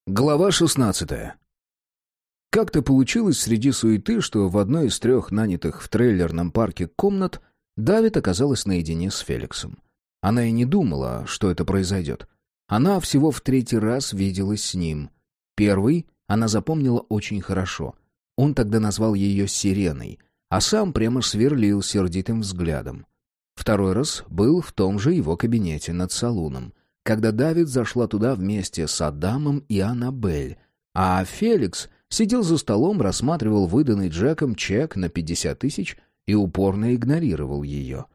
Глава 16. Как-то получилось среди суеты, что в одной из 3 нанятых в трейлерном парке комнат Давид оказалась наедине с Феликсом. Она и не думала, что это произойдет. Она всего в 3-й раз виделась с ним. Первый она запомнила очень хорошо. Он тогда назвал ее «Сиреной», а сам прямо сверлил сердитым взглядом. 2-й раз был в том же его кабинете над салуном, когда Давид зашла туда вместе с Адамом и Аннабель, а Феликс сидел за столом, рассматривал выданный Джеком чек на 50 000 и упорно игнорировал ее.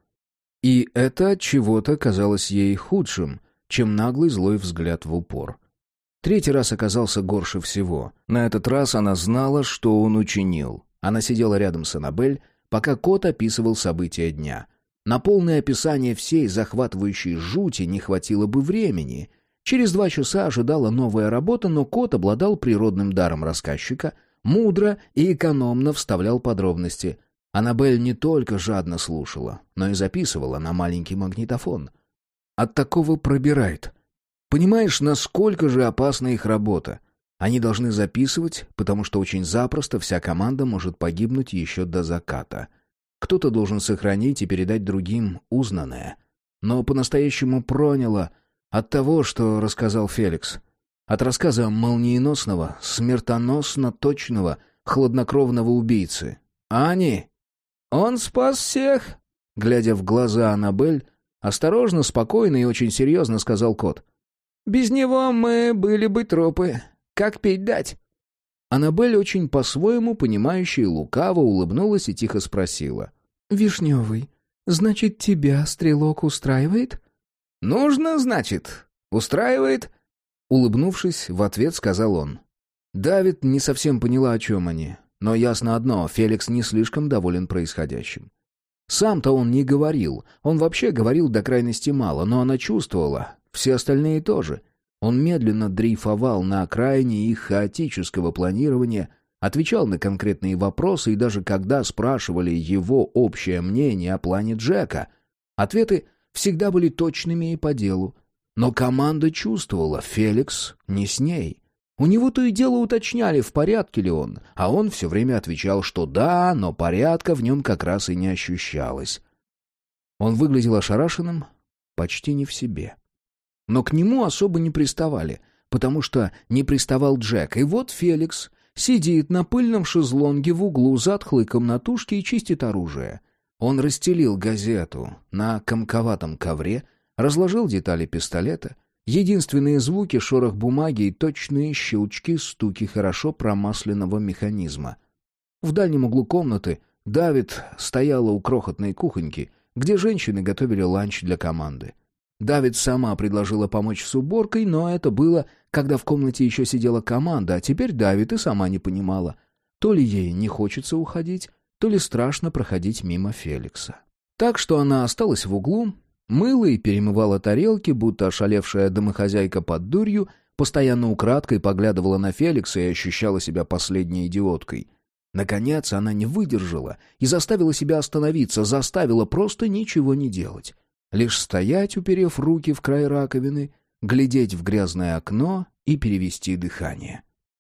И это от чего-то казалось ей худшим, чем наглый злой взгляд в упор. 3-й раз оказался горше всего. На этот раз она знала, что он учинил. Она сидела рядом с Аннабель, пока кот описывал события дня. На полное описание всей захватывающей жути не хватило бы времени. Через 2 часа ожидала новая работа, но кот обладал природным даром рассказчика, мудро и экономно вставлял подробности. Аннабель не только жадно слушала, но и записывала на маленький магнитофон. От такого пробирает. Понимаешь, насколько же опасна их работа? Они должны записывать, потому что очень запросто вся команда может погибнуть еще до заката. Кто-то должен сохранить и передать другим узнанное. Но по-настоящему проняло от того, что рассказал Феликс. От рассказа молниеносного, смертоносно точного, хладнокровного убийцы. «Ани, он спас всех!» Глядя в глаза Аннабель, осторожно, спокойно и очень серьезно сказал кот. «Без него мы были бы трупы. Как пить дать?» Аннабель, очень по-своему понимающая, лукаво улыбнулась и тихо спросила. «Вишневый, значит, тебя стрелок устраивает?» «Нужно, значит. Устраивает?» Улыбнувшись, в ответ сказал он. Давид не совсем поняла, о чем они. Но ясно одно, Феликс не слишком доволен происходящим. Сам-то он не говорил. Он вообще говорил до крайности мало, но она чувствовала. Все остальные тоже. Он медленно дрейфовал на окраине их хаотического планирования, отвечал на конкретные вопросы, и даже когда спрашивали его общее мнение о плане Джека, ответы всегда были точными и по делу. Но команда чувствовала, Феликс не с ней. У него то и дело уточняли, в порядке ли он, а он все время отвечал, что да, но порядка в нем как раз и не ощущалось. Он выглядел ошарашенным, почти не в себе. Но к нему особо не приставали, потому что не приставал Джек. И вот Феликс сидит на пыльном шезлонге в углу затхлой комнатушки и чистит оружие. Он расстелил газету на комковатом ковре, разложил детали пистолета. Единственные звуки — шорох бумаги и точные щелчки, стуки хорошо промасленного механизма. В дальнем углу комнаты Давид стояла у крохотной кухоньки, где женщины готовили ланч для команды. Давид сама предложила помочь с уборкой, но это было, когда в комнате еще сидела команда, а теперь Давид и сама не понимала. То ли ей не хочется уходить, то ли страшно проходить мимо Феликса. Так что она осталась в углу, мыла и перемывала тарелки, будто ошалевшая домохозяйка под дурью, постоянно украдкой поглядывала на Феликса и ощущала себя последней идиоткой. Наконец она не выдержала и заставила себя остановиться, заставила просто ничего не делать. Лишь стоять, уперев руки в край раковины, глядеть в грязное окно и перевести дыхание.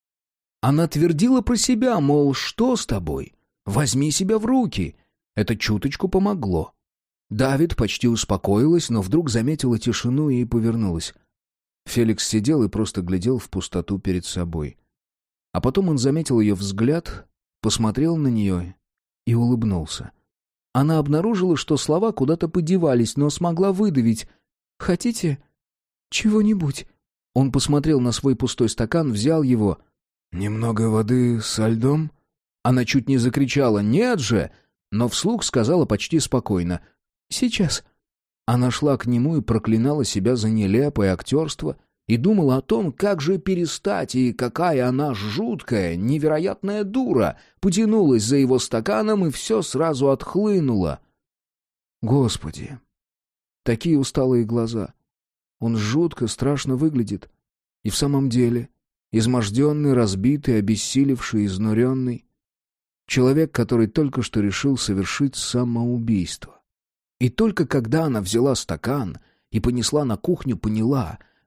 Она твердила про себя, мол, что с тобой? Возьми себя в руки. Это чуточку помогло. Давид почти успокоилась, но вдруг заметила тишину и повернулась. Феликс сидел и просто глядел в пустоту перед собой. А потом он заметил ее взгляд, посмотрел на нее и улыбнулся. Она обнаружила, что слова куда-то подевались, но смогла выдавить. «Хотите чего-нибудь?» Он посмотрел на свой пустой стакан, взял его. «Немного воды со льдом?» Она чуть не закричала «Нет же!», но вслух сказала почти спокойно «Сейчас». Она шла к нему и проклинала себя за нелепое актерство и думала о том, как же перестать, и какая она жуткая, невероятная дура, потянулась за его стаканом, и все сразу отхлынуло. Господи, такие усталые глаза. Он жутко, страшно выглядит. И в самом деле, изможденный, разбитый, обессилевший, изнуренный. Человек, который только что решил совершить самоубийство. И только когда она взяла стакан и понесла на кухню, поняла —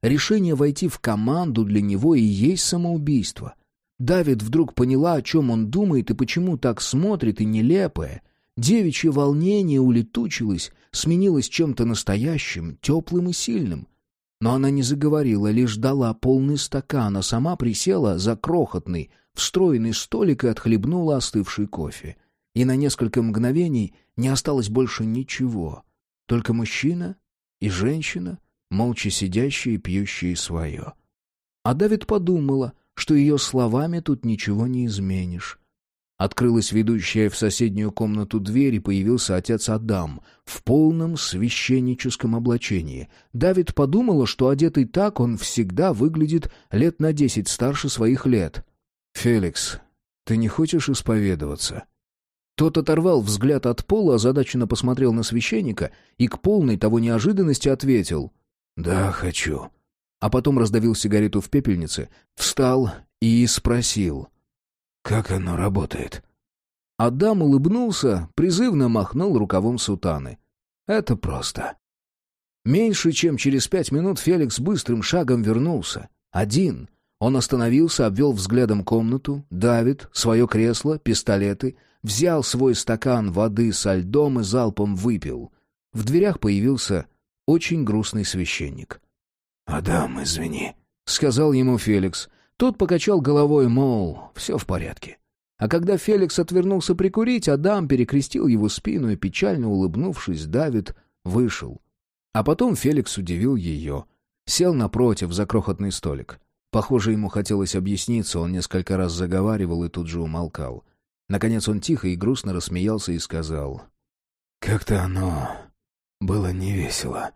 Решение войти в команду для него и есть самоубийство. Давид вдруг поняла, о чем он думает и почему так смотрит, и нелепое. Девичье волнение улетучилось, сменилось чем-то настоящим, теплым и сильным. Но она не заговорила, лишь дала полный стакан, а сама присела за крохотный, встроенный столик и отхлебнула остывший кофе. И на несколько мгновений не осталось больше ничего. Только мужчина и женщина, молча сидящие и пьющие свое. А Давид подумала, что ее словами тут ничего не изменишь. Открылась ведущая в соседнюю комнату дверь, и появился отец Адам в полном священническом облачении. Давид подумала, что одетый так он всегда выглядит лет на 10 старше своих лет. «Феликс, ты не хочешь исповедоваться?» Тот оторвал взгляд от пола, озадаченно посмотрел на священника и к полной того неожиданности ответил: «Да, хочу». А потом раздавил сигарету в пепельнице, встал и спросил: «Как оно работает?» Адам улыбнулся, призывно махнул рукавом сутаны. «Это просто». Меньше чем через 5 минут Феликс быстрым шагом вернулся. Один. Он остановился, обвел взглядом комнату, Давид, свое кресло, пистолеты, взял свой стакан воды со льдом и залпом выпил. В дверях появился очень грустный священник. «Адам, извини», — сказал ему Феликс. Тот покачал головой, мол, все в порядке. А когда Феликс отвернулся прикурить, Адам перекрестил его спину и, печально улыбнувшись, Давид вышел. А потом Феликс удивил ее. Сел напротив за крохотный столик. Похоже, ему хотелось объясниться, он несколько раз заговаривал и тут же умолкал. Наконец он тихо и грустно рассмеялся и сказал: «Как-то оно было невесело».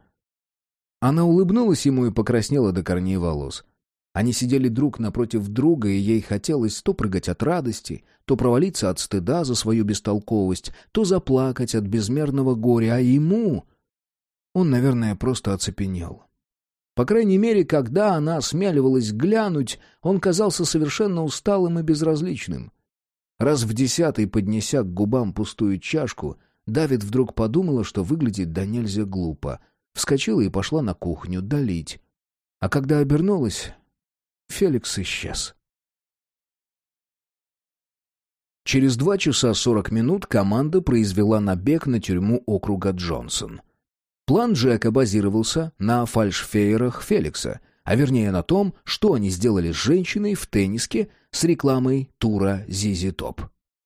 Она улыбнулась ему и покраснела до корней волос. Они сидели друг напротив друга, и ей хотелось то прыгать от радости, то провалиться от стыда за свою бестолковость, то заплакать от безмерного горя, а ему... Он, наверное, просто оцепенел. По крайней мере, когда она осмеливалась глянуть, он казался совершенно усталым и безразличным. Раз в 10-й, поднеся к губам пустую чашку, Давид вдруг подумала, что выглядит до нельзя глупо. Вскочила и пошла на кухню долить. А когда обернулась, Феликс исчез. Через 2 часа 40 минут команда произвела набег на тюрьму округа Джонсон. План Джека базировался на фальшфейерах Феликса, а вернее на том, что они сделали с женщиной в тенниске с рекламой тура ZZ Top.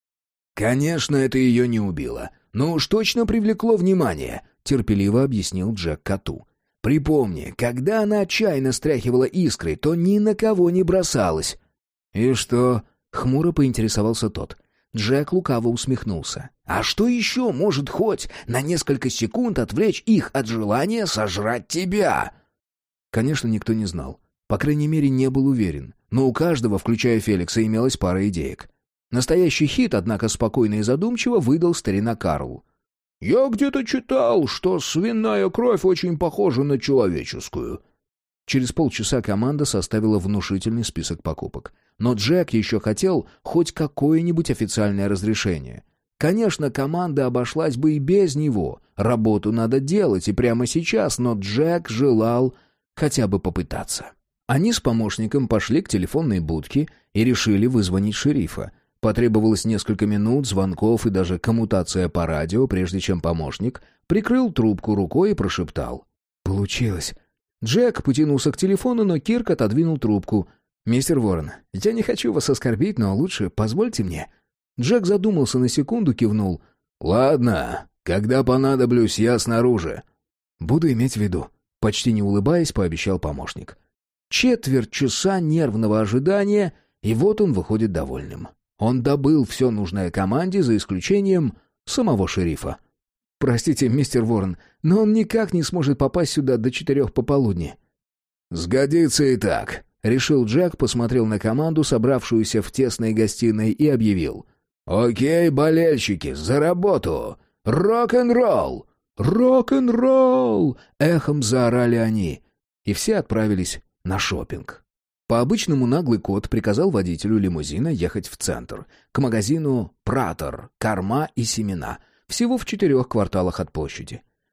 «Конечно, это ее не убило, но уж точно привлекло внимание», — терпеливо объяснил Джек коту. «Припомни, когда она отчаянно стряхивала искры, то ни на кого не бросалась». «И что?» — хмуро поинтересовался тот. Джек лукаво усмехнулся. «А что еще может хоть на несколько секунд отвлечь их от желания сожрать тебя?» Конечно, никто не знал. По крайней мере, не был уверен. Но у каждого, включая Феликса, имелась пара идеек. Настоящий хит, однако спокойно и задумчиво, выдал старина Карл. «Я где-то читал, что свиная кровь очень похожа на человеческую». Через полчаса команда составила внушительный список покупок. Но Джек еще хотел хоть какое-нибудь официальное разрешение. Конечно, команда обошлась бы и без него. Работу надо делать и прямо сейчас, но Джек желал хотя бы попытаться. Они с помощником пошли к телефонной будке и решили вызвонить шерифа. Потребовалось несколько минут, звонков и даже коммутация по радио, прежде чем помощник прикрыл трубку рукой и прошептал: «Получилось». Джек потянулся к телефону, но Кирк отодвинул трубку. «Мистер Уоррен, я не хочу вас оскорбить, но лучше позвольте мне». Джек задумался на секунду, кивнул. «Ладно, когда понадоблюсь, я снаружи». «Буду иметь в виду», — почти не улыбаясь, пообещал помощник. 1/4 часа нервного ожидания, и вот он выходит довольным. Он добыл все нужное команде, за исключением самого шерифа. «Простите, мистер Уоррен, но он никак не сможет попасть сюда до 4 пополудни». «Сгодится и так», — решил Джек, посмотрел на команду, собравшуюся в тесной гостиной, и объявил: «Окей, болельщики, за работу! Рок-н-ролл! Рок-н-ролл!» Эхом заорали они, и все отправились на шопинг. По-обычному наглый кот приказал водителю лимузина ехать в центр, к магазину «Пратер», «Корма» и «Семена», всего в 4 кварталах от площади.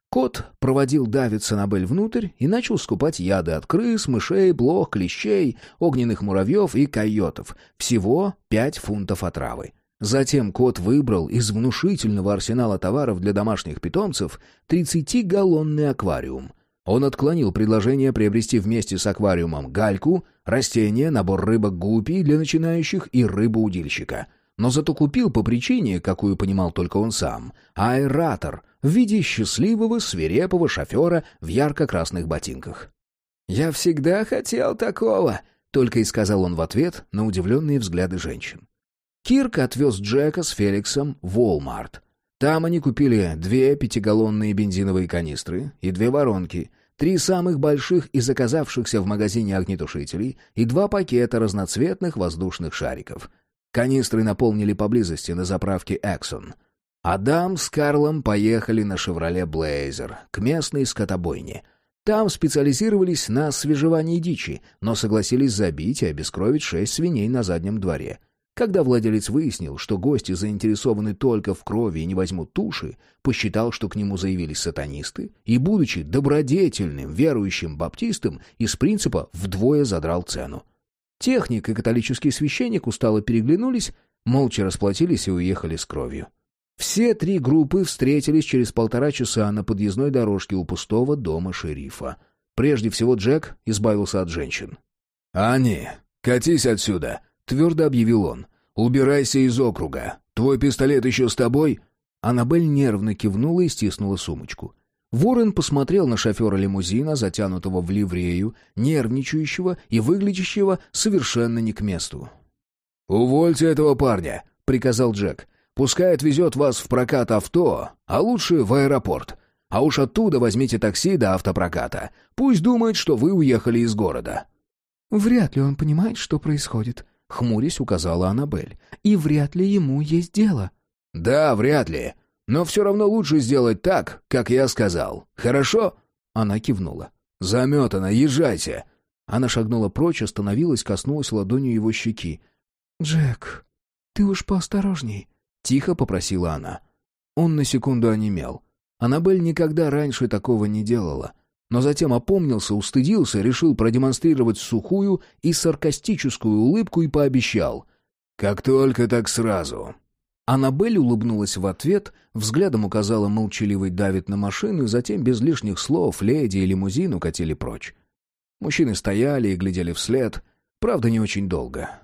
Кот проводил Давид Аннабель внутрь и начал скупать яды от крыс, мышей, блох, клещей, огненных муравьев и койотов. Всего 5 фунтов отравы. Затем кот выбрал из внушительного арсенала товаров для домашних питомцев 30-галлонный аквариум. Он отклонил предложение приобрести вместе с аквариумом гальку, растения, набор рыбок гуппи для начинающих и рыбоудильщика. Но зато купил по причине, какую понимал только он сам, аэратор в виде счастливого, свирепого шофера в ярко-красных ботинках. «Я всегда хотел такого», — только и сказал он в ответ на удивленные взгляды женщин. Кирк отвез Джека с Феликсом в Walmart. Там они купили 2 5-галлонные бензиновые канистры и 2 воронки, 3 самых больших из оказавшихся в магазине огнетушителей и 2 пакета разноцветных воздушных шариков. Канистры наполнили поблизости на заправке Exxon. Адам с Карлом поехали на «Шевроле Блейзер» к местной скотобойне. Там специализировались на свежевании дичи, но согласились забить и обескровить 6 свиней на заднем дворе. Когда владелец выяснил, что гости заинтересованы только в крови и не возьмут туши, посчитал, что к нему заявились сатанисты, и, будучи добродетельным, верующим баптистом, из принципа вдвое задрал цену. Техник и католический священник устало переглянулись, молча расплатились и уехали с кровью. Все 3 группы встретились через 1,5 часа на подъездной дорожке у пустого дома шерифа. Прежде всего Джек избавился от женщин. «Анни, катись отсюда!» — твердо объявил он. «Убирайся из округа. Твой пистолет еще с тобой?» Аннабель нервно кивнула и стиснула сумочку. Ворон посмотрел на шофера лимузина, затянутого в ливрею, нервничающего и выглядящего совершенно не к месту. «Увольте этого парня», — приказал Джек. «Пускай отвезет вас в прокат авто, а лучше в аэропорт. А уж оттуда возьмите такси до автопроката. Пусть думает, что вы уехали из города». «Вряд ли он понимает, что происходит», — хмурясь указала Аннабель. «И вряд ли ему есть дело». «Да, вряд ли. Но все равно лучше сделать так, как я сказал. Хорошо?» Она кивнула. «Заметано, езжайте». Она шагнула прочь, остановилась, коснулась ладонью его щеки. «Джек, ты уж поосторожней», — тихо попросила она. Он на секунду онемел. Аннабель никогда раньше такого не делала. Но затем опомнился, устыдился, решил продемонстрировать сухую и саркастическую улыбку и пообещал. «Как только, так сразу». Аннабель улыбнулась в ответ, взглядом указала молчаливый Давид на машину, и затем без лишних слов леди и лимузин укатили прочь. Мужчины стояли и глядели вслед, правда, не очень долго.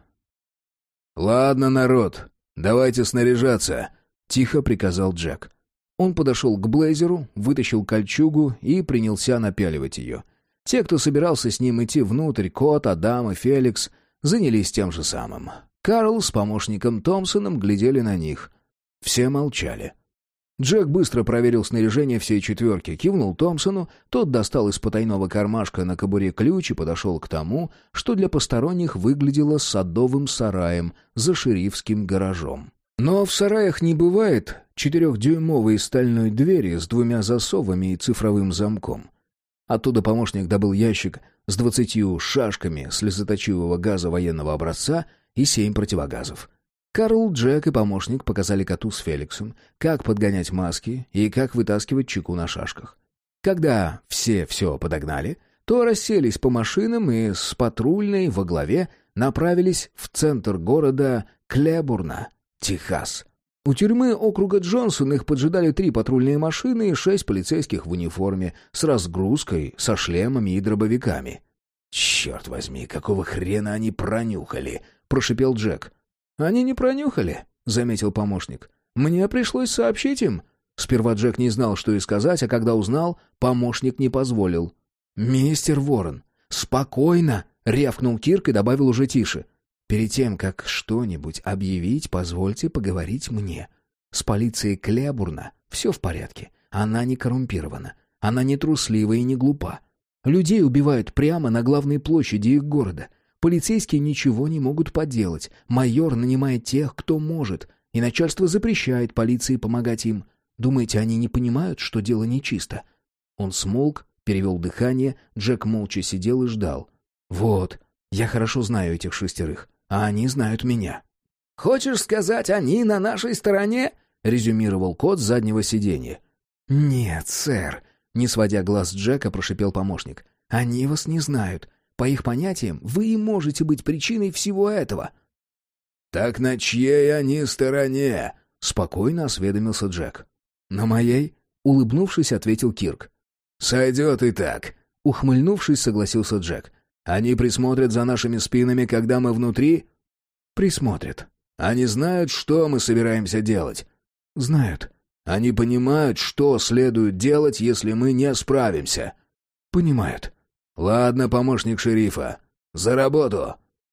«Ладно, народ, давайте снаряжаться», — тихо приказал Джек. Он подошел к Блейзеру, вытащил кольчугу и принялся напяливать ее. Те, кто собирался с ним идти внутрь, Кот, Адам и Феликс, занялись тем же самым. Карл с помощником Томпсоном глядели на них. Все молчали. Джек быстро проверил снаряжение всей четверки, кивнул Томпсону, тот достал из потайного кармашка на кобуре ключ и подошел к тому, что для посторонних выглядело садовым сараем за шерифским гаражом. Но в сараях не бывает 4-дюймовой стальной двери с 2 засовами и цифровым замком. Оттуда помощник добыл ящик с 20 шашками слезоточивого газа военного образца и 7 противогазов. Карл, Джек и помощник показали коту с Феликсом, как подгонять маски и как вытаскивать чеку на шашках. Когда все подогнали, то расселись по машинам и с патрульной во главе направились в центр города Клебурна, Техас. У тюрьмы округа Джонсон их поджидали 3 патрульные машины и 6 полицейских в униформе с разгрузкой, со шлемами и дробовиками. «Черт возьми, какого хрена они пронюхали?» — прошипел Джек. «Они не пронюхали», — заметил помощник. «Мне пришлось сообщить им». Сперва Джек не знал, что и сказать, а когда узнал, помощник не позволил. «Мистер Ворон, спокойно!» — рявкнул Кирк и добавил уже тише. «Перед тем, как что-нибудь объявить, позвольте поговорить мне. С полицией Клебурна все в порядке. Она не коррумпирована. Она не труслива и не глупа. Людей убивают прямо на главной площади их города. Полицейские ничего не могут поделать. Майор нанимает тех, кто может, и начальство запрещает полиции помогать им. Думаете, они не понимают, что дело нечисто?» Он смолк, перевел дыхание, Джек молча сидел и ждал. «Вот, я хорошо знаю этих 6, а они знают меня». «Хочешь сказать, они на нашей стороне?» — резюмировал Кот с заднего сиденья. «Нет, сэр», Не сводя глаз с Джека, прошипел помощник. «Они вас не знают. По их понятиям, вы и можете быть причиной всего этого». «Так на чьей они стороне?» — спокойно осведомился Джек. «На моей?» — улыбнувшись, ответил Кирк. «Сойдет и так», — ухмыльнувшись, согласился Джек. «Они присмотрят за нашими спинами, когда мы внутри?» «Присмотрят». «Они знают, что мы собираемся делать?» «Знают». «Они понимают, что следует делать, если мы не справимся?» «Понимают». «Ладно, помощник шерифа, за работу!»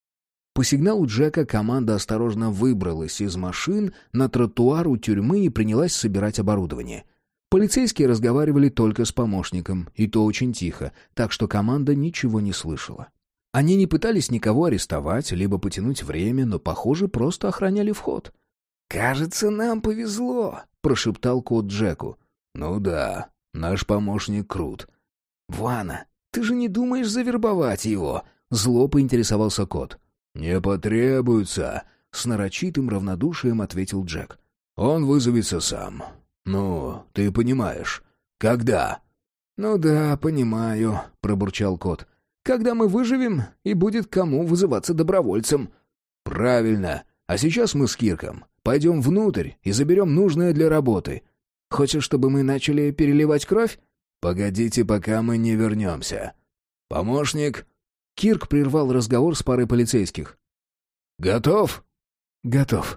По сигналу Джека команда осторожно выбралась из машин на тротуар у тюрьмы и принялась собирать оборудование. Полицейские разговаривали только с помощником, и то очень тихо, так что команда ничего не слышала. Они не пытались никого арестовать, либо потянуть время, но, похоже, просто охраняли вход. «Кажется, нам повезло», — прошептал кот Джеку. «Ну да, наш помощник крут». «Вана, ты же не думаешь завербовать его?» — зло поинтересовался кот. «Не потребуется», — с нарочитым равнодушием ответил Джек. «Он вызовется сам. Ну, ты понимаешь. Когда?» «Ну да, понимаю», — пробурчал кот. «Когда мы выживем, и будет кому вызываться добровольцем». «Правильно. А сейчас мы с Кирком пойдем внутрь и заберем нужное для работы. Хочешь, чтобы мы начали переливать кровь?» «Погодите, пока мы не вернемся. Помощник...» Кирк прервал разговор с парой полицейских. «Готов?» «Готов».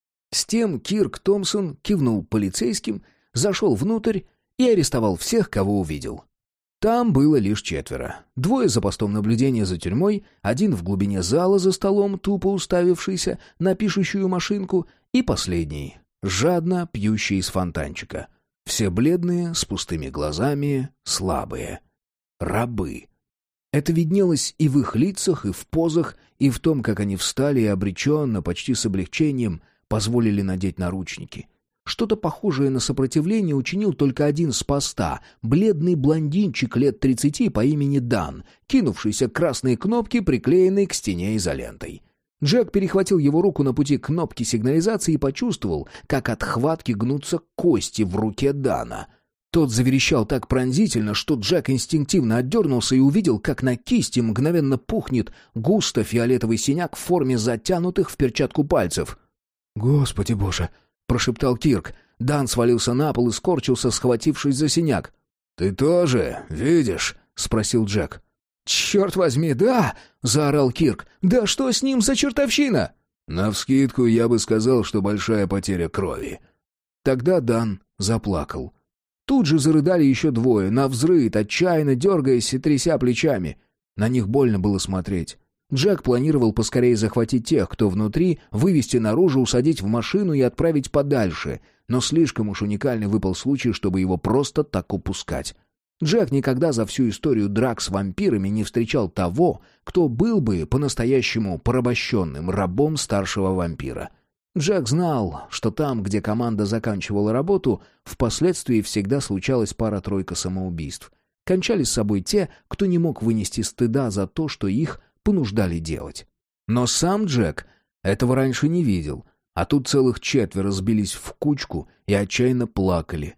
С тем Кирк Томпсон кивнул полицейским, зашел внутрь и арестовал всех, кого увидел. Там было лишь 4. 2 за постом наблюдения за тюрьмой, 1 в глубине зала за столом, тупо уставившийся на пишущую машинку, и последний, жадно пьющий из фонтанчика. Все бледные, с пустыми глазами, слабые. Рабы. Это виднелось и в их лицах, и в позах, и в том, как они встали и обреченно, почти с облегчением, позволили надеть наручники. Что-то похожее на сопротивление учинил только один с поста, бледный блондинчик лет 30 по имени Дан, кинувшийся к красной кнопке, приклеенной к стене изолентой. Джек перехватил его руку на пути кнопки сигнализации и почувствовал, как от хватки гнутся кости в руке Дана. Тот заверещал так пронзительно, что Джек инстинктивно отдернулся и увидел, как на кисти мгновенно пухнет густо фиолетовый синяк в форме затянутых в перчатку пальцев. «Господи боже!» — прошептал Кирк. Дан свалился на пол и скорчился, схватившись за синяк. «Ты тоже видишь?» — спросил Джек. «Черт возьми, да!» — заорал Кирк. «Да что с ним за чертовщина?» «Навскидку я бы сказал, что большая потеря крови». Тогда Дан заплакал. Тут же зарыдали еще 2, навзрыд, отчаянно дергаясь и тряся плечами. На них больно было смотреть. Джек планировал поскорее захватить тех, кто внутри, вывести наружу, усадить в машину и отправить подальше, но слишком уж уникальный выпал случай, чтобы его просто так упускать. Джек никогда за всю историю драк с вампирами не встречал того, кто был бы по-настоящему порабощенным рабом старшего вампира. Джек знал, что там, где команда заканчивала работу, впоследствии всегда случалась пара-тройка самоубийств. Кончали с собой те, кто не мог вынести стыда за то, что их понуждали делать. Но сам Джек этого раньше не видел, а тут целых 4 сбились в кучку и отчаянно плакали.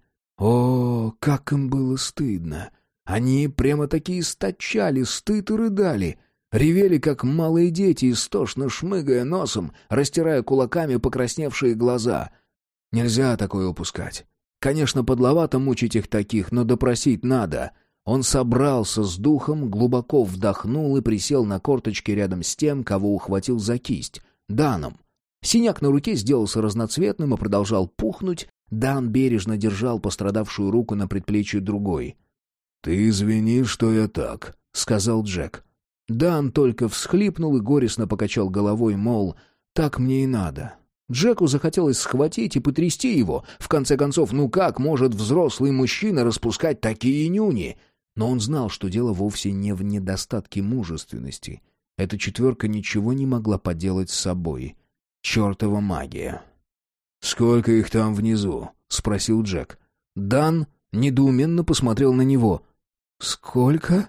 О, как им было стыдно! Они прямо-таки источали стыд и рыдали. Ревели, как малые дети, истошно шмыгая носом, растирая кулаками покрасневшие глаза. Нельзя такое упускать. Конечно, подловато мучить их таких, но допросить надо. Он собрался с духом, глубоко вдохнул и присел на корточки рядом с тем, кого ухватил за кисть — Даном. Синяк на руке сделался разноцветным и продолжал пухнуть. Дан бережно держал пострадавшую руку на предплечье другой. «Ты извини, что я так», — сказал Джек. Дан только всхлипнул и горестно покачал головой, мол, так мне и надо. Джеку захотелось схватить и потрясти его. В конце концов, ну как может взрослый мужчина распускать такие нюни? Но он знал, что дело вовсе не в недостатке мужественности. Эта 4 ничего не могла поделать с собой. Чертова магия. «Сколько их там внизу?» — спросил Джек. Дан недоуменно посмотрел на него. «Сколько?»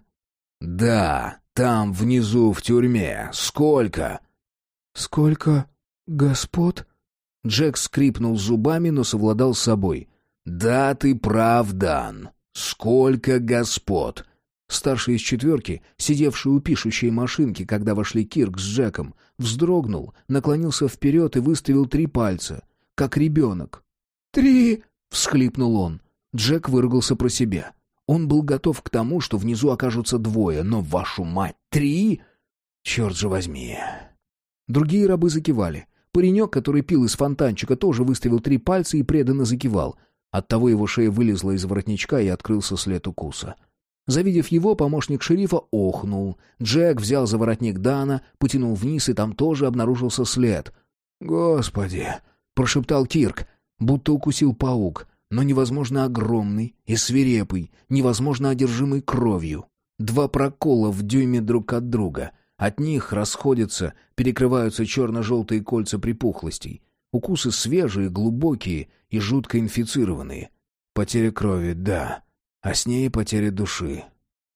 «Да, там внизу в тюрьме. Сколько?» «Сколько господ?» Джек скрипнул зубами, но совладал с собой. «Да, ты прав, Дан. Сколько господ!» Старший из четверки, сидевший у пишущей машинки, когда вошли Кирк с Джеком, вздрогнул, наклонился вперед и выставил 3 пальца, как ребенок. 3! — всхлипнул он. Джек выругался про себя. Он был готов к тому, что внизу окажутся 2, но, вашу мать, 3? Черт же возьми. Другие рабы закивали. Паренек, который пил из фонтанчика, тоже выставил 3 пальца и преданно закивал. Оттого его шея вылезла из воротничка и открылся след укуса. Завидев его, помощник шерифа охнул. Джек взял за воротник Дана, потянул вниз, и там тоже обнаружился след. «Господи!» — прошептал Кирк, будто укусил паук, но невозможно огромный и свирепый, невозможно одержимый кровью. 2 прокола в дюйме друг от друга. От них расходятся, перекрываются черно-желтые кольца припухлостей. Укусы свежие, глубокие и жутко инфицированные. Потеря крови, да. А с ней потеря души.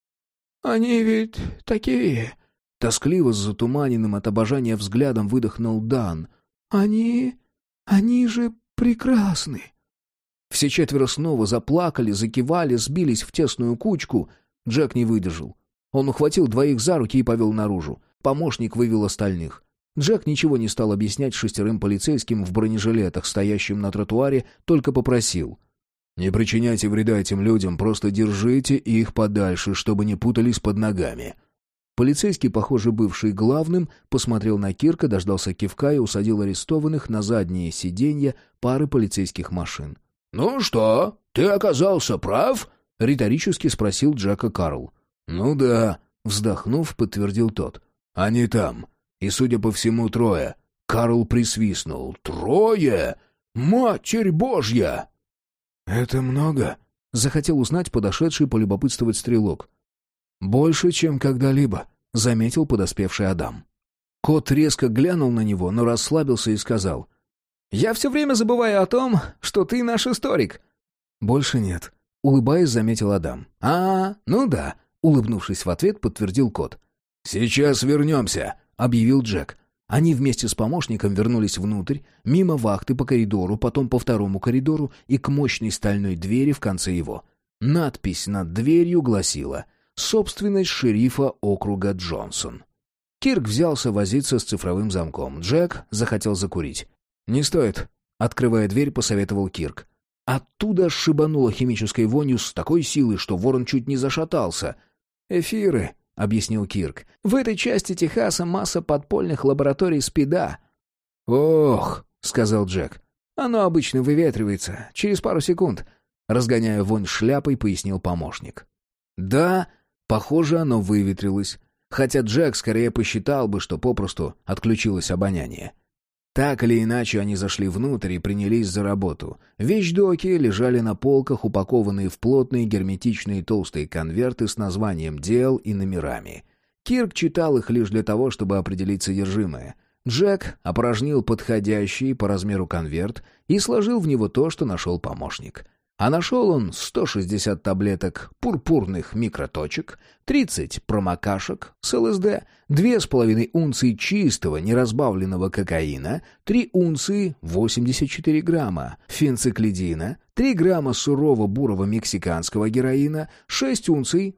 «Они ведь такие...» Тоскливо, с затуманенным от обожания взглядом выдохнул Дан. «Они же прекрасны!» Все 4 снова заплакали, закивали, сбились в тесную кучку. Джек не выдержал. Он ухватил 2 за руки и повел наружу. Помощник вывел остальных. Джек ничего не стал объяснять 6 полицейским в бронежилетах, стоящим на тротуаре, только попросил: «Не причиняйте вреда этим людям, просто держите их подальше, чтобы не путались под ногами». Полицейский, похоже, бывший главным, посмотрел на Кирка, дождался кивка и усадил арестованных на задние сиденья пары полицейских машин. «Ну что, ты оказался прав?» — риторически спросил Джека Карл. «Ну да», — вздохнув, подтвердил тот. «Они там. И, судя по всему, 3. Карл присвистнул. 3? Матерь Божья!» «Это много?» — захотел узнать подошедший полюбопытствовать стрелок. «Больше, чем когда-либо», — заметил подоспевший Адам. Кот резко глянул на него, но расслабился и сказал: «Я все время забываю о том, что ты наш историк». «Больше нет», — улыбаясь, заметил Адам. Ну да», — улыбнувшись в ответ, подтвердил кот. «Сейчас вернемся», — объявил Джек. Они вместе с помощником вернулись внутрь, мимо вахты по коридору, потом по 2 коридору и к мощной стальной двери в конце его. Надпись над дверью гласила: «Собственность шерифа округа Джонсон». Кирк взялся возиться с цифровым замком. Джек захотел закурить. «Не стоит», — открывая дверь, посоветовал Кирк. Оттуда шибануло химической вонью с такой силой, что ворон чуть не зашатался. «Эфиры», — объяснил Кирк. «В этой части Техаса масса подпольных лабораторий СПИДа». «Ох», — сказал Джек. «Оно обычно выветривается через пару секунд», — разгоняя вонь шляпой, пояснил помощник. «Да, похоже, оно выветрилось, хотя Джек скорее посчитал бы, что попросту отключилось обоняние». Так или иначе, они зашли внутрь и принялись за работу. Вещдоки лежали на полках, упакованные в плотные герметичные толстые конверты с названием дел и номерами. Кирк читал их лишь для того, чтобы определить содержимое. Джек опорожнил подходящий по размеру конверт и сложил в него то, что нашел помощник. А нашел он 160 таблеток пурпурных микроточек, 30 промокашек с ЛСД, 2,5 унции чистого неразбавленного кокаина, 3 унции 84 грамма фенциклидина, 3 грамма сурово-бурого мексиканского героина, 6 унций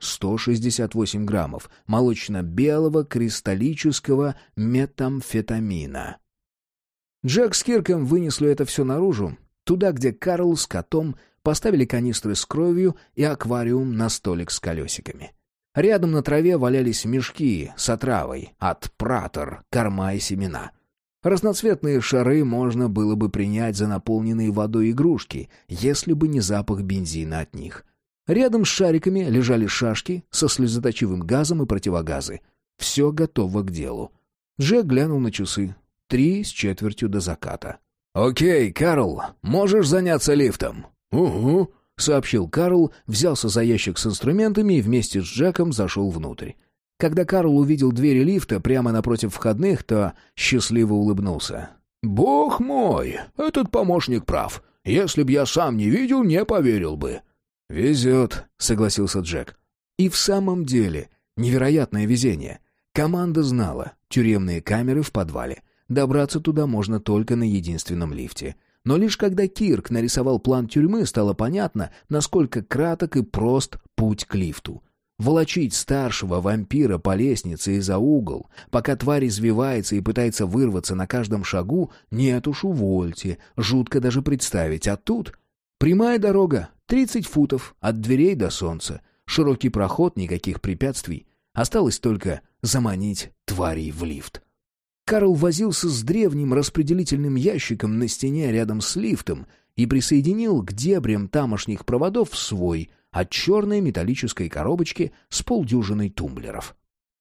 168 граммов молочно-белого кристаллического метамфетамина. Джек с Кирком вынесли это все наружу, туда, где Карл с котом поставили канистры с кровью и аквариум на столик с колесиками. Рядом на траве валялись мешки с отравой от пратор, корма и семена. Разноцветные шары можно было бы принять за наполненные водой игрушки, если бы не запах бензина от них. Рядом с шариками лежали шашки со слезоточивым газом и противогазы. Все готово к делу. Джек глянул на часы. 3:15 до заката. «Окей, Карл, можешь заняться лифтом?» «Угу», — сообщил Карл, взялся за ящик с инструментами и вместе с Джеком зашел внутрь. Когда Карл увидел двери лифта прямо напротив входных, то счастливо улыбнулся. «Бог мой, этот помощник прав. Если б я сам не видел, не поверил бы». «Везет», — согласился Джек. И в самом деле, невероятное везение. Команда знала, тюремные камеры в подвале. Добраться туда можно только на единственном лифте. Но лишь когда Кирк нарисовал план тюрьмы, стало понятно, насколько краток и прост путь к лифту. Волочить старшего вампира по лестнице и за угол, пока тварь извивается и пытается вырваться на каждом шагу, нет уж, увольте, жутко даже представить. А тут прямая дорога, 30 футов от дверей до солнца, широкий проход, никаких препятствий. Осталось только заманить тварей в лифт. Карл возился с древним распределительным ящиком на стене рядом с лифтом и присоединил к дебрям тамошних проводов свой от черной металлической коробочки с полдюжиной тумблеров.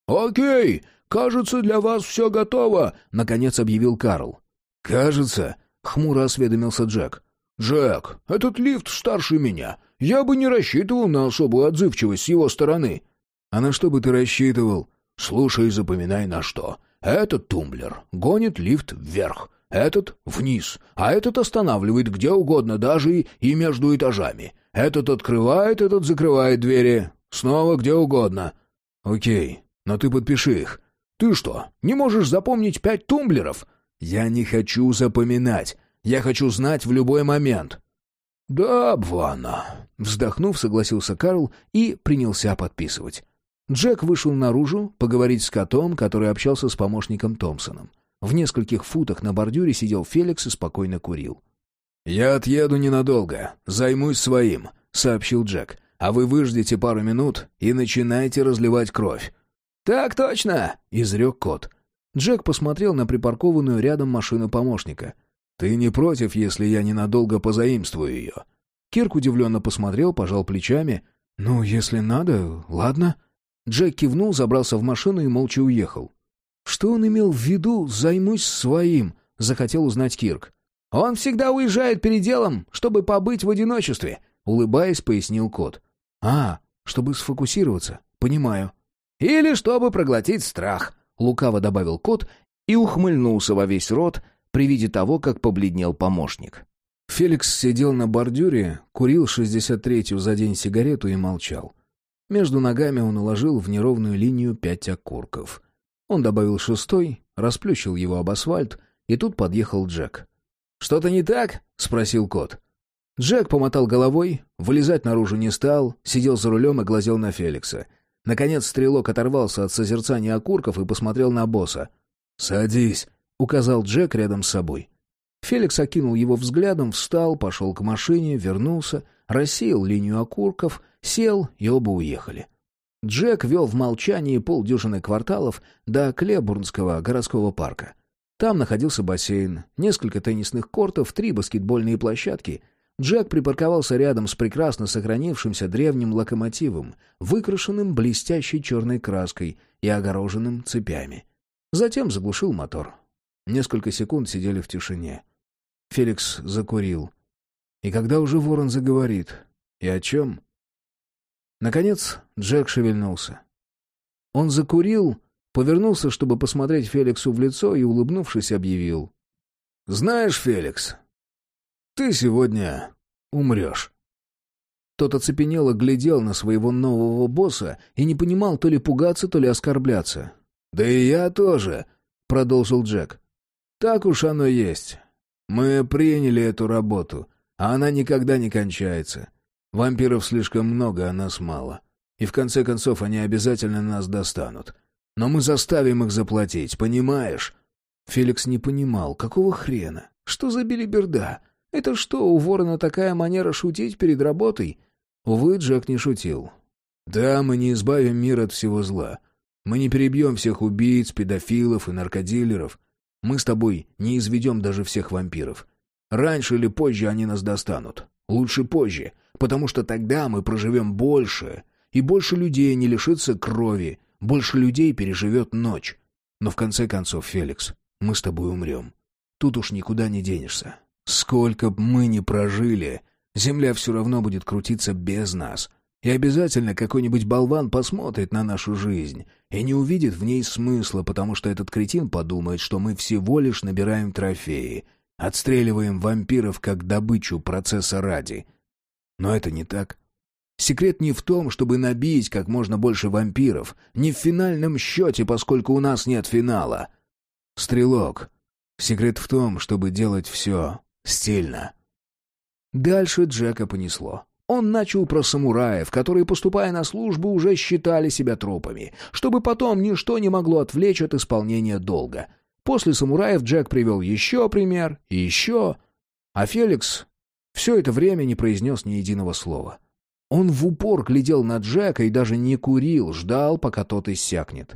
«Окей, кажется, для вас все готово», — наконец объявил Карл. «Кажется», — хмуро осведомился Джек. «Джек, этот лифт старше меня. Я бы не рассчитывал на особую отзывчивость с его стороны». «А на что бы ты рассчитывал?» «Слушай и запоминай на что. Этот тумблер гонит лифт вверх, этот вниз, а этот останавливает где угодно, даже и между этажами. Этот открывает, этот закрывает двери. Снова где угодно». «Окей, но ты подпиши их». «Ты что, не можешь запомнить 5 тумблеров?» «Я не хочу запоминать. Я хочу знать в любой момент». «Да, Бвана», — вздохнув, согласился Карл и принялся подписывать. Джек вышел наружу поговорить с котом, который общался с помощником Томпсоном. В нескольких футах на бордюре сидел Феликс и спокойно курил. «Я отъеду ненадолго, займусь своим», — сообщил Джек. «А вы выждите пару минут и начинайте разливать кровь». «Так точно!» — изрек кот. Джек посмотрел на припаркованную рядом машину помощника. «Ты не против, если я ненадолго позаимствую ее?» Кирк удивленно посмотрел, пожал плечами. «Ну, если надо, ладно». Джек кивнул, забрался в машину и молча уехал. «Что он имел в виду «займусь своим»?» — захотел узнать Кирк. «Он всегда уезжает перед делом, чтобы побыть в одиночестве», — улыбаясь, пояснил кот. «А, чтобы сфокусироваться, понимаю». «Или чтобы проглотить страх», — лукаво добавил кот и ухмыльнулся во весь рот при виде того, как побледнел помощник. Феликс сидел на бордюре, курил 63-ю за день сигарету и молчал. Между ногами он уложил в неровную линию 5 окурков. Он добавил 6-й, расплющил его об асфальт, и тут подъехал Джек. «Что-то не так?» — спросил кот. Джек помотал головой, вылезать наружу не стал, сидел за рулем и глазел на Феликса. Наконец стрелок оторвался от созерцания окурков и посмотрел на босса. «Садись», — указал Джек рядом с собой. Феликс окинул его взглядом, встал, пошел к машине, вернулся, рассеял линию окурков, сел, и оба уехали. Джек вел в молчании полдюжины кварталов до Клебурнского городского парка. Там находился бассейн, несколько теннисных кортов, 3 баскетбольные площадки. Джек припарковался рядом с прекрасно сохранившимся древним локомотивом, выкрашенным блестящей черной краской и огороженным цепями. Затем заглушил мотор. Несколько секунд сидели в тишине. Феликс закурил. И когда уже ворон заговорит? И о чем? Наконец Джек шевельнулся. Он закурил, повернулся, чтобы посмотреть Феликсу в лицо, и, улыбнувшись, объявил. «Знаешь, Феликс, ты сегодня умрешь». Тот оцепенело глядел на своего нового босса и не понимал то ли пугаться, то ли оскорбляться. «Да и я тоже», — продолжил Джек. «Так уж оно есть. Мы приняли эту работу, а она никогда не кончается. Вампиров слишком много, а нас мало. И в конце концов они обязательно нас достанут. Но мы заставим их заплатить, понимаешь?» Феликс не понимал, какого хрена? Что за белиберда? Это что, у ворона такая манера шутить перед работой? Увы, Джек не шутил. «Да, мы не избавим мир от всего зла. Мы не перебьем всех убийц, педофилов и наркодилеров. Мы с тобой не изведем даже всех вампиров. Раньше или позже они нас достанут. Лучше позже, потому что тогда мы проживем больше, и больше людей не лишится крови, больше людей переживет ночь. Но в конце концов, Феликс, мы с тобой умрем. Тут уж никуда не денешься. Сколько б мы ни прожили, земля все равно будет крутиться без нас. И обязательно какой-нибудь болван посмотрит на нашу жизнь и не увидит в ней смысла, потому что этот кретин подумает, что мы всего лишь набираем трофеи, отстреливаем вампиров как добычу процесса ради. Но это не так. Секрет не в том, чтобы набить как можно больше вампиров, не в финальном счете, поскольку у нас нет финала. Стрелок. Секрет в том, чтобы делать все Стильно». Дальше Джека понесло. Он начал про самураев, которые, поступая на службу, уже считали себя трупами, чтобы потом ничто не могло отвлечь от исполнения долга. После самураев Джек привел еще пример и еще, а Феликс все это время не произнес ни единого слова. Он в упор глядел на Джека и даже не курил, ждал, пока тот иссякнет.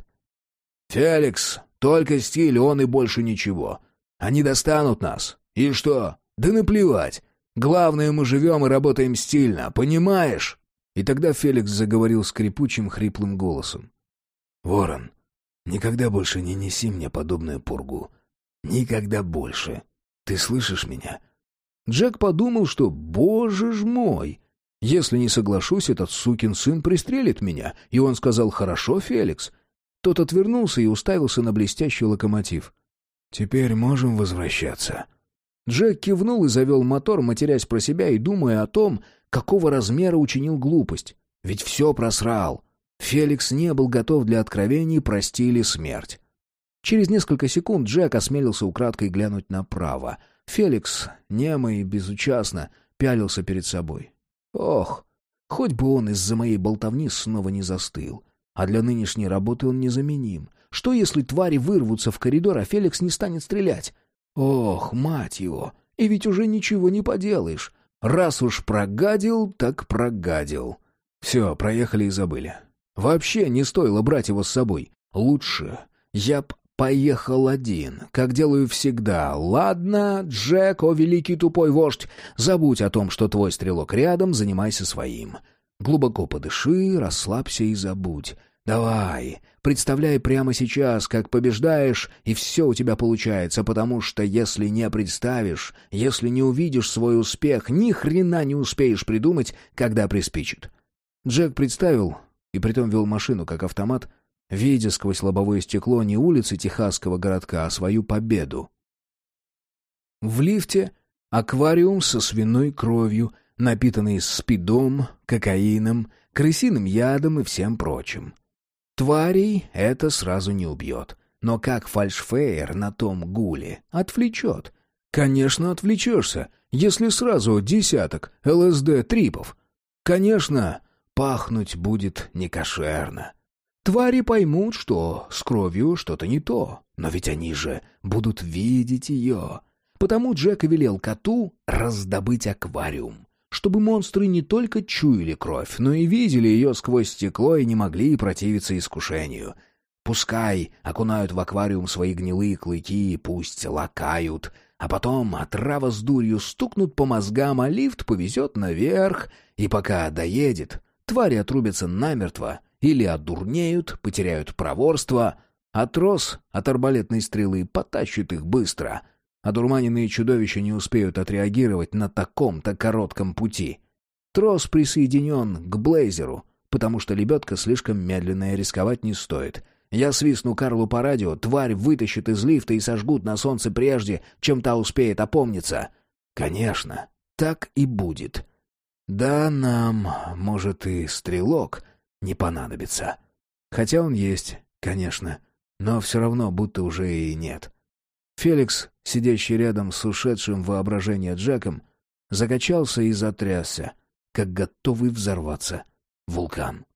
«Феликс, только стиль, он и больше ничего. Они достанут нас. И что? Да наплевать. Главное, мы живем и работаем стильно, понимаешь?» И тогда Феликс заговорил скрипучим, хриплым голосом. «Ворон, никогда больше не неси мне подобную пургу. Никогда больше. Ты слышишь меня?» Джек подумал, что, боже ж мой, если не соглашусь, этот сукин сын пристрелит меня. И он сказал: «Хорошо, Феликс». Тот отвернулся и уставился на блестящий локомотив. «Теперь можем возвращаться». Джек кивнул и завел мотор, матерясь про себя и думая о том, какого размера учинил глупость. Ведь все просрал. Феликс не был готов для откровений, прости или смерть. Через несколько секунд Джек осмелился украдкой глянуть направо. Феликс, немо и безучастно, пялился перед собой. Ох, хоть бы он из-за моей болтовни снова не застыл. А для нынешней работы он незаменим. Что, если твари вырвутся в коридор, а Феликс не станет стрелять? Ох, мать его! И ведь уже ничего не поделаешь. Раз уж прогадил, так прогадил. Все, проехали и забыли. Вообще не стоило брать его с собой. Лучше я б поехал один, как делаю всегда. Ладно, Джек, о великий тупой вождь, забудь о том, что твой стрелок рядом, занимайся своим. Глубоко подыши, расслабься и забудь. Давай, представляй прямо сейчас, как побеждаешь, и все у тебя получается, потому что если не представишь, если не увидишь свой успех, ни хрена не успеешь придумать, когда приспичит. Джек представил, и притом вел машину как автомат, видя сквозь лобовое стекло не улицы техасского городка, а свою победу. В лифте аквариум со свиной кровью, напитанный спидом, кокаином, крысиным ядом и всем прочим. Тварей это сразу не убьет, но как фальшфейер на том гуле отвлечет. Конечно, отвлечешься, если сразу 10 ЛСД-трипов. Конечно, пахнуть будет некошерно. Твари поймут, что с кровью что-то не то, но ведь они же будут видеть ее. Потому Джек и велел коту раздобыть аквариум, чтобы монстры не только чуяли кровь, но и видели ее сквозь стекло и не могли противиться искушению. Пускай окунают в аквариум свои гнилые клыки, пусть лакают, а потом отрава с дурью стукнут по мозгам, а лифт повезет наверх, и пока доедет, твари отрубятся намертво или одурнеют, потеряют проворство, а трос от арбалетной стрелы потащит их быстро. Одурманенные чудовища не успеют отреагировать на таком-то коротком пути. Трос присоединен к блейзеру, потому что лебедка слишком медленная, рисковать не стоит. Я свистну Карлу по радио, тварь вытащит из лифта и сожгут на солнце прежде, чем та успеет опомниться. Конечно, так и будет. Да, нам, может, и стрелок не понадобится. Хотя он есть, конечно, но все равно будто уже и нет. Феликс, сидящий рядом с ушедшим воображение Джеком, закачался и затрясся, как готовый взорваться вулкан.